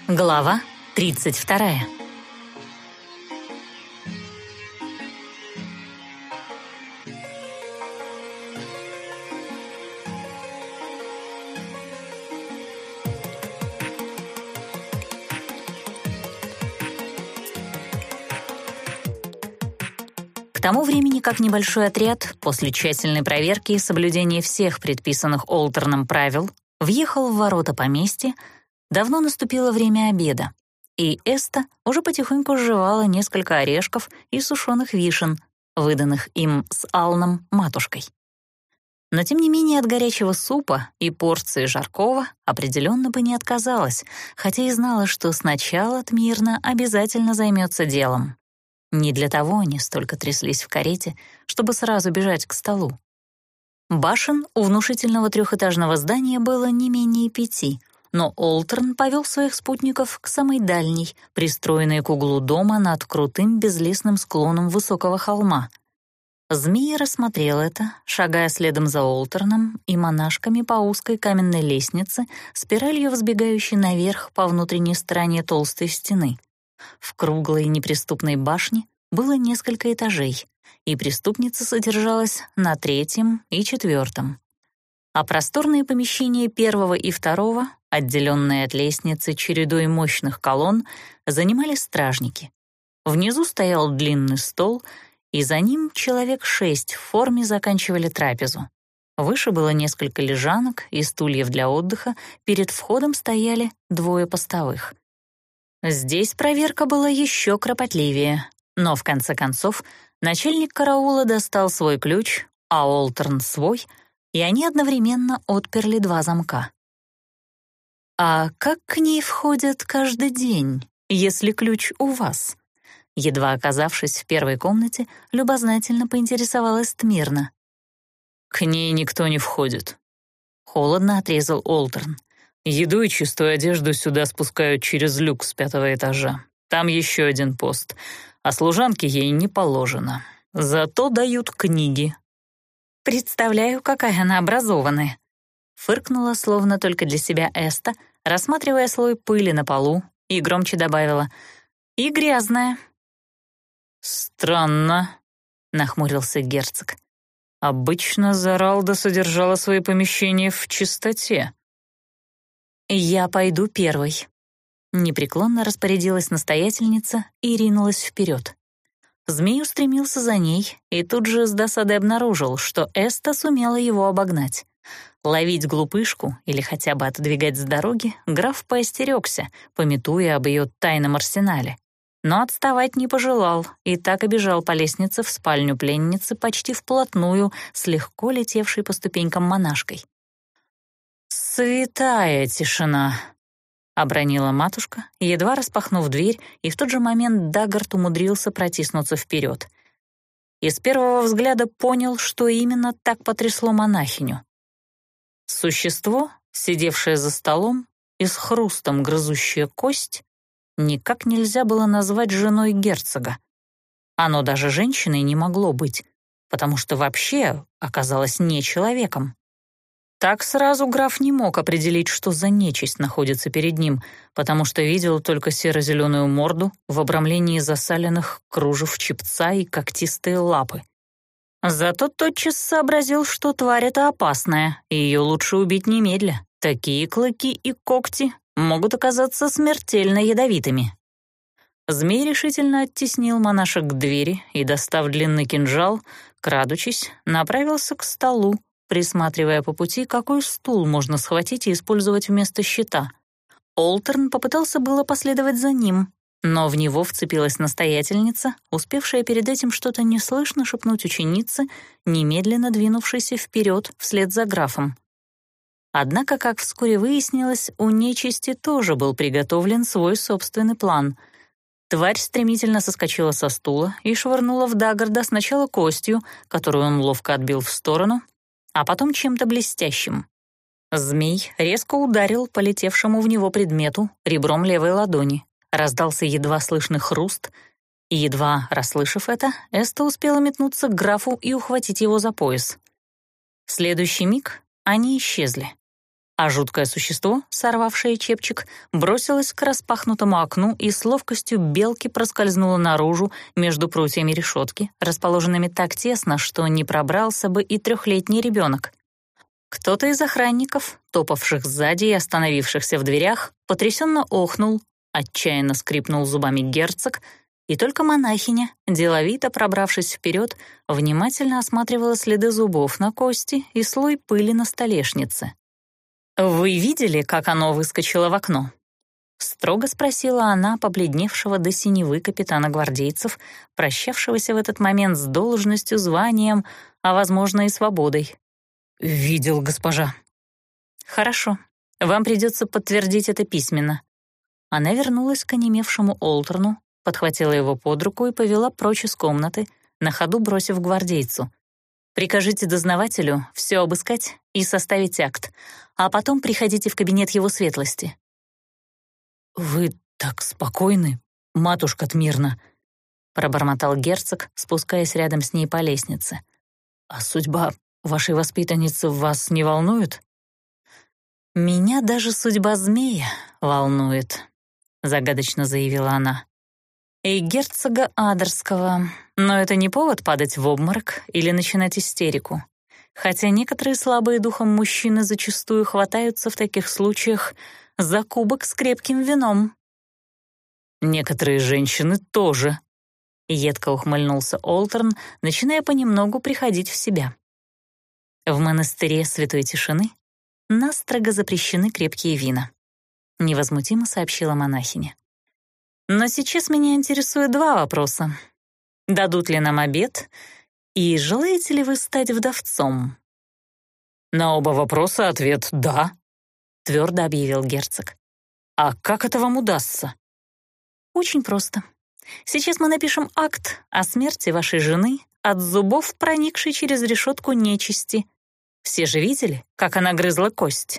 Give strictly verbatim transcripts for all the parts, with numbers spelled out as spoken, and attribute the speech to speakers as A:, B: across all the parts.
A: Глава тридцать вторая. К тому времени, как небольшой отряд, после тщательной проверки и соблюдения всех предписанных Олтерном правил, въехал в ворота поместья, давно наступило время обеда, и Эста уже потихоньку сживала несколько орешков и сушеных вишен, выданных им с Алном матушкой. Но тем не менее от горячего супа и порции жаркого определенно бы не отказалась, хотя и знала, что сначала Тмирна обязательно займется делом. Не для того они столько тряслись в карете, чтобы сразу бежать к столу. Башен у внушительного трехэтажного здания было не менее пяти, но Олтерн повел своих спутников к самой дальней, пристроенной к углу дома над крутым безлесным склоном высокого холма. Змея рассмотрел это, шагая следом за Олтерном и монашками по узкой каменной лестнице, спиралью взбегающей наверх по внутренней стороне толстой стены. В круглой неприступной башне было несколько этажей, и преступница содержалась на третьем и четвертом. А просторные помещения первого и второго, отделенные от лестницы чередой мощных колонн, занимали стражники. Внизу стоял длинный стол, и за ним человек шесть в форме заканчивали трапезу. Выше было несколько лежанок и стульев для отдыха, перед входом стояли двое постовых. Здесь проверка была еще кропотливее, но в конце концов начальник караула достал свой ключ, а Олтерн свой, и они одновременно отперли два замка. «А как к ней входят каждый день, если ключ у вас?» Едва оказавшись в первой комнате, любознательно поинтересовалась Тмирна.
B: «К ней никто не входит», —
A: холодно отрезал Олтерн.
B: «Еду и чистую одежду сюда спускают через люк с пятого этажа. Там еще один пост, а служанке ей не положено. Зато дают книги».
A: «Представляю, какая она образованная», — фыркнула, словно только для себя Эста, рассматривая слой пыли на полу, и громче добавила: «И грязная».
B: «Странно», — нахмурился герцог. «Обычно Заралда содержала свои помещения в чистоте».
A: «Я пойду первой», — непреклонно распорядилась настоятельница и ринулась вперед. Змей устремился за ней и тут же с досадой обнаружил, что Эста сумела его обогнать. Ловить глупышку или хотя бы отодвигать с дороги граф поостерегся, памятуя об ее тайном арсенале. Но отставать не пожелал и так и бежал по лестнице в спальню пленницы почти вплотную с легко летевшей по ступенькам монашкой.
B: «Святая тишина», — обронила матушка, едва распахнув дверь, и в тот же момент Даггарт умудрился протиснуться вперед. И с первого взгляда понял, что именно так потрясло монахиню. Существо, сидевшее за столом и с хрустом грызущее кость, никак нельзя было назвать женой герцога. Оно даже женщиной не могло быть, потому что вообще оказалось не человеком. Так сразу граф не мог определить, что за нечисть находится перед ним, потому что видел только серо-зеленую морду в обрамлении засаленных кружев чепца и когтистые лапы. Зато тотчас сообразил, что тварь эта опасная, и ее лучше убить немедля. Такие клыки и когти могут оказаться смертельно ядовитыми. Змей решительно оттеснил монашек к двери и, достав длинный кинжал, крадучись, направился к столу, присматривая по пути, какой стул можно схватить и использовать вместо щита. Олтерн попытался было последовать за ним, но в него вцепилась настоятельница, успевшая перед этим что-то неслышно шепнуть ученице, немедленно двинувшейся вперед вслед за графом. Однако, как вскоре выяснилось, у нечисти тоже был приготовлен свой собственный план. Тварь стремительно соскочила со стула и швырнула в Даггарда сначала костью, которую он ловко отбил в сторону, а потом чем-то блестящим. Змей резко ударил по летевшему в него предмету ребром левой ладони. Раздался едва слышный хруст, и, едва расслышав это, Эста успела метнуться к графу и ухватить его за пояс. В следующий миг они исчезли. а жуткое существо, сорвавшее чепчик, бросилось к распахнутому окну и с ловкостью белки проскользнуло наружу между прутьями решетки, расположенными так тесно, что не пробрался бы и трехлетний ребенок. Кто-то из охранников, топавших сзади и остановившихся в дверях, потрясенно охнул, отчаянно скрипнул зубами герцог, и только монахиня, деловито пробравшись вперед, внимательно осматривала следы зубов на кости и слой пыли на столешнице. «Вы видели, как оно выскочило в окно?» — строго спросила она побледневшего до синевы капитана гвардейцев, прощавшегося в этот момент с должностью, званием, а, возможно, и свободой. «Видел, госпожа». «Хорошо, вам придется подтвердить это письменно». Она вернулась к онемевшему Олтерну, подхватила его под руку и повела прочь из комнаты, на ходу бросив гвардейцу. «Прикажите дознавателю все обыскать и составить акт, а потом приходите в кабинет его светлости». «Вы так спокойны, матушка Тмирна», — пробормотал герцог, спускаясь рядом с ней по лестнице. «А судьба вашей воспитанницы вас не волнует?» «Меня даже судьба змея волнует», — загадочно заявила она. «И герцога Адерского, но это не повод падать в обморок или начинать истерику. Хотя некоторые слабые духом мужчины зачастую хватаются в таких случаях за кубок с крепким вином». «Некоторые женщины тоже», — едко ухмыльнулся Олтерн, начиная понемногу приходить в себя. «В монастыре Святой Тишины настрого запрещены крепкие вина», — невозмутимо сообщила монахиня. «Но сейчас меня интересуют два вопроса. Дадут ли нам обед, и желаете ли вы стать вдовцом?» «На оба вопроса ответ «да», — твердо объявил герцог. «А как это вам удастся?» «Очень просто. Сейчас мы напишем акт о смерти вашей жены от зубов, проникшей через решетку нечисти. Все же видели, как она грызла кость?»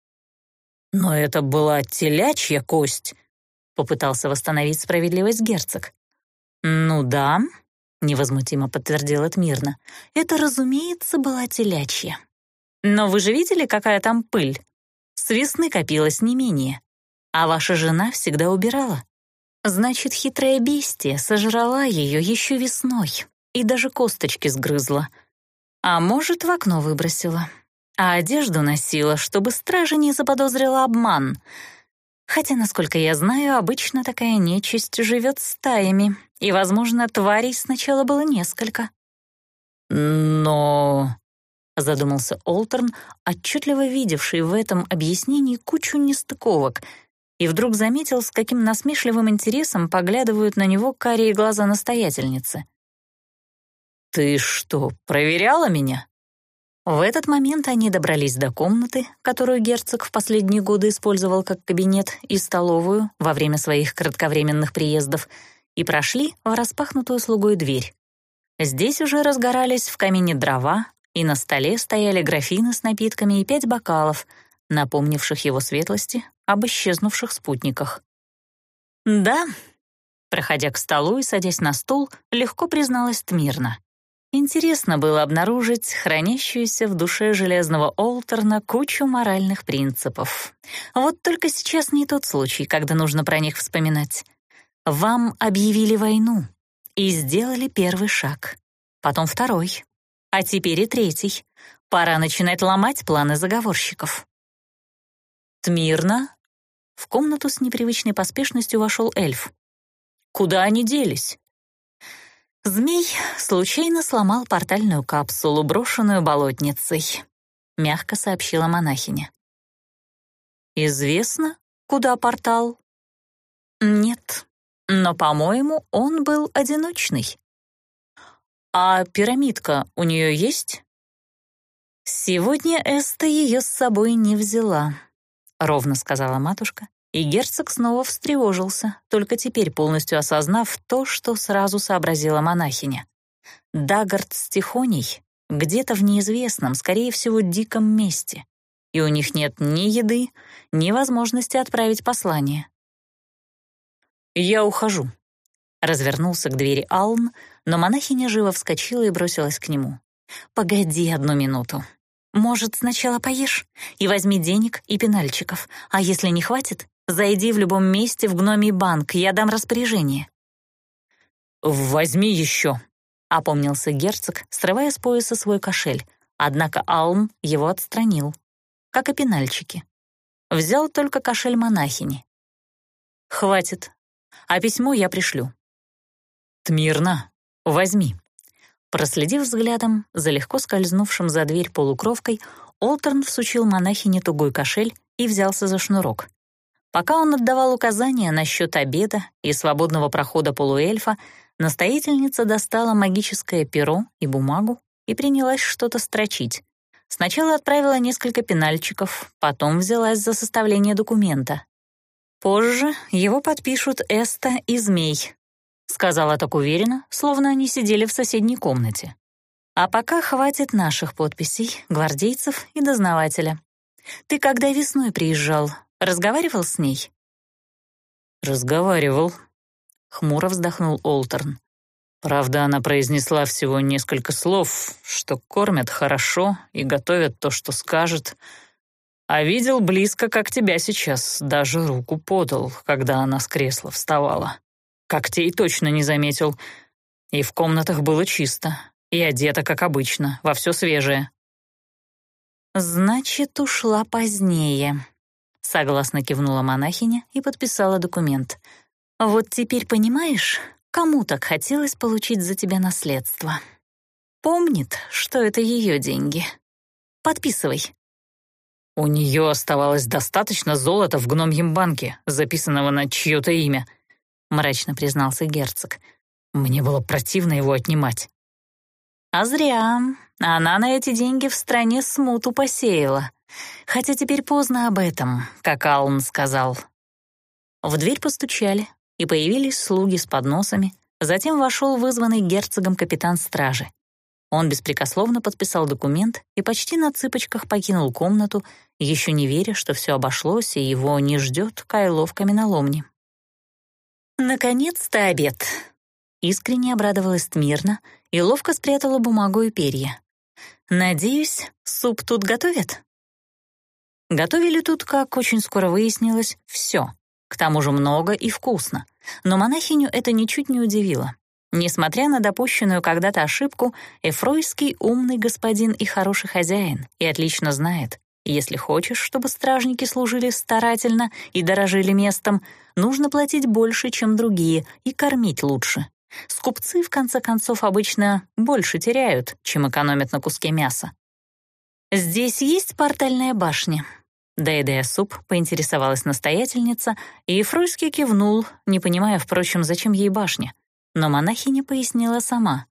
B: «Но это была телячья кость», — попытался восстановить справедливость герцог. «Ну да», — невозмутимо подтвердила Тмирна, «это, разумеется, была телячья. Но вы же видели, какая там пыль? С весны копилась не менее. А ваша жена всегда убирала. Значит, хитрая бестия сожрала ее еще весной и даже косточки сгрызла. А может, в окно выбросила. А одежду носила, чтобы стража не заподозрила обман. Хотя, насколько я знаю, обычно такая нечисть живет стаями, и, возможно, тварей сначала было несколько». «Но...» — задумался Олтерн, отчетливо видевший в этом объяснении кучу нестыковок, и вдруг заметил, с каким насмешливым интересом поглядывают на него карие глаза настоятельницы. «Ты что, проверяла меня?» В этот момент они добрались до комнаты, которую герцог в последние годы использовал как кабинет и столовую во время своих кратковременных приездов, и прошли в распахнутую слугой дверь. Здесь уже разгорались в камине дрова, и на столе стояли графины с напитками и пять бокалов, напомнивших его светлости об исчезнувших спутниках. «Да», — проходя к столу и садясь на стул, легко призналась Тмирна. Интересно было обнаружить хранящуюся в душе железного Олтерна кучу моральных принципов. Вот только сейчас не тот случай, когда нужно про них вспоминать. Вам объявили войну и сделали первый шаг, потом второй, а теперь и третий. Пора начинать ломать планы заговорщиков. «Тмирна?» В комнату с непривычной поспешностью вошел эльф. «Куда они делись?» «Змей случайно сломал портальную капсулу, брошенную болотницей», — мягко сообщила монахиня. «Известно, куда портал?» «Нет, но, по-моему, он был одиночный». «А пирамидка у нее есть?» «Сегодня Эста ее с собой не взяла», — ровно сказала матушка. И герцог снова встревожился, только теперь полностью осознав то, что сразу сообразила монахиня. Дагарт с Тихоней где-то в неизвестном, скорее всего, диком месте, и у них нет ни еды, ни возможности отправить послание. «Я ухожу», — развернулся к двери Алн, но монахиня живо вскочила и бросилась к нему. «Погоди одну минуту.
A: Может, сначала поешь и возьми денег и пенальчиков, а если не хватит, зайди в любом месте в гномий банк, я дам распоряжение».
B: «Возьми еще»,
A: — опомнился герцог, срывая с пояса свой кошель, однако Алм его отстранил, как и пенальчики. Взял только кошель монахини. «Хватит, а письмо я пришлю».
B: «Тмирна, возьми».
A: Проследив взглядом за легко скользнувшим за дверь полукровкой, Олтерн всучил монахине тугой кошель и взялся за шнурок. Пока он отдавал указания насчет обеда и свободного прохода полуэльфа, настоятельница достала магическое перо и бумагу и принялась что-то строчить. Сначала отправила несколько пенальчиков, потом взялась за составление документа. «Позже его подпишут Эста и Змей», — сказала так уверенно, словно они сидели в соседней комнате. «А пока хватит наших подписей, гвардейцев и дознавателя. Ты когда весной приезжал, разговаривал с ней?»
B: «Разговаривал», — хмуро вздохнул Олтерн. «Правда, она произнесла всего несколько слов, что кормят хорошо и готовят то, что скажет. А видел близко, как тебя сейчас, даже руку подал, когда она с кресла вставала. Когтей точно не заметил. И в комнатах было чисто, и одета, как обычно, во все свежее».
A: «Значит, ушла позднее», — согласно кивнула монахиня и подписала документ. «Вот теперь понимаешь, кому так хотелось получить за тебя наследство? Помнит, что это ее деньги. Подписывай».
B: «У нее оставалось достаточно золота в гномьем банке, записанного на чье-то имя», — мрачно признался герцог. «Мне было противно его отнимать».
A: «А зря. Она на эти деньги в стране смуту посеяла. Хотя теперь поздно об этом, как Алн сказал». В дверь постучали, и появились слуги с подносами. Затем вошел вызванный герцогом капитан стражи. Он беспрекословно подписал документ и почти на цыпочках покинул комнату, еще не веря, что все обошлось и его не ждет Кайло в каменоломне. «Наконец-то обед!» Искренне обрадовалась Тмирна и ловко спрятала бумагу и перья. «Надеюсь, суп тут готовят?» Готовили тут, как очень скоро выяснилось, все. К тому же много и вкусно. Но монахиню это ничуть не удивило. Несмотря на допущенную когда-то ошибку, Эфройский умный господин и хороший хозяин, и отлично знает, если хочешь, чтобы стражники служили старательно и дорожили местом, нужно платить больше, чем другие, и кормить лучше. Скупцы, в конце концов, обычно больше теряют, чем экономят на куске мяса. «Здесь есть портальная башня?» Доедая суп, поинтересовалась настоятельница, и Ефройский кивнул, не понимая, впрочем, зачем ей башня. Но монахиня пояснила сама.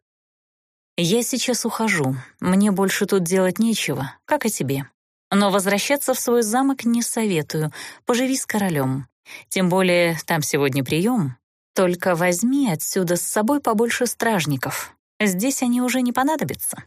A: «Я сейчас ухожу, мне больше тут делать нечего, как и тебе. Но возвращаться в свой замок не советую, поживи с королем. Тем более там сегодня прием. Только возьми отсюда с собой побольше стражников, здесь они уже не понадобятся».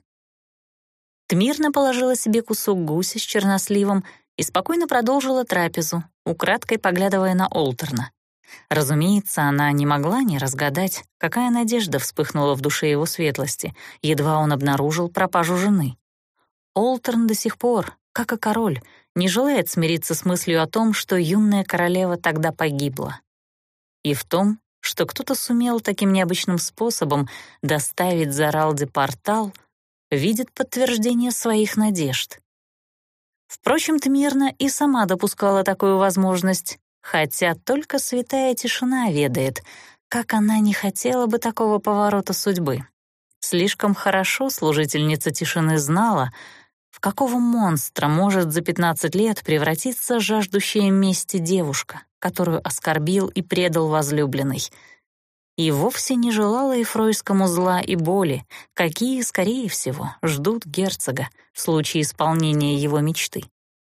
A: Тмирна положила себе кусок гуся с черносливом и спокойно продолжила трапезу, украдкой поглядывая на Олтерна. Разумеется, она не могла не разгадать, какая надежда вспыхнула в душе его светлости, едва он обнаружил пропажу жены. Олтерн до сих пор, как и король, не желает смириться с мыслью о том, что юная королева тогда погибла. И в том, что кто-то сумел таким необычным способом доставить Заралде портал, видит подтверждение своих надежд. Впрочем, Тмирна и сама допускала такую возможность, хотя только святая тишина ведает, как она не хотела бы такого поворота судьбы. Слишком хорошо служительница тишины знала, в какого монстра может за пятнадцать лет превратиться жаждущая мести девушка, которую оскорбил и предал возлюбленный. И вовсе не желала Ефройскому зла и боли, какие, скорее всего, ждут герцога в случае исполнения его мечты.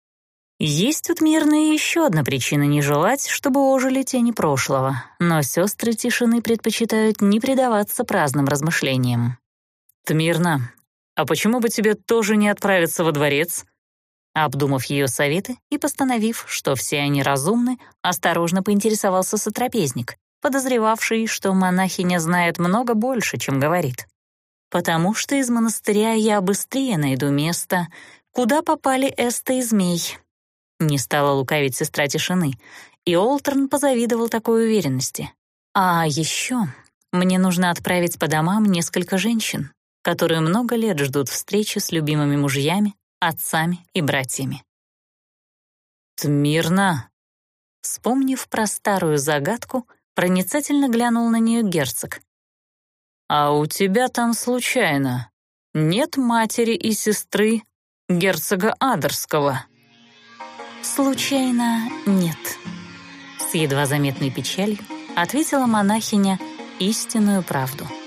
A: Есть тут мирная еще одна причина не желать, чтобы ожили тени прошлого, но сестры тишины предпочитают не предаваться праздным размышлениям. «Тмирна, а почему бы тебе тоже не отправиться во дворец?» Обдумав ее советы и постановив, что все они разумны, осторожно поинтересовался сотрапезник, подозревавший, что монахиня знает много больше, чем говорит. «Потому что из монастыря я быстрее найду место, куда попали Эста и Змей?» Не стала лукавить сестра тишины, и Олтерн позавидовал такой уверенности. «А еще мне нужно отправить по домам несколько женщин, которые много лет ждут встречи с любимыми мужьями, отцами и братьями».
B: «Тмирна!»
A: Вспомнив про старую загадку, проницательно глянул на нее герцог.
B: «А у тебя там случайно нет матери и сестры герцога Адерского?»
A: «Случайно нет», — с едва заметной печалью ответила монахиня истинную правду.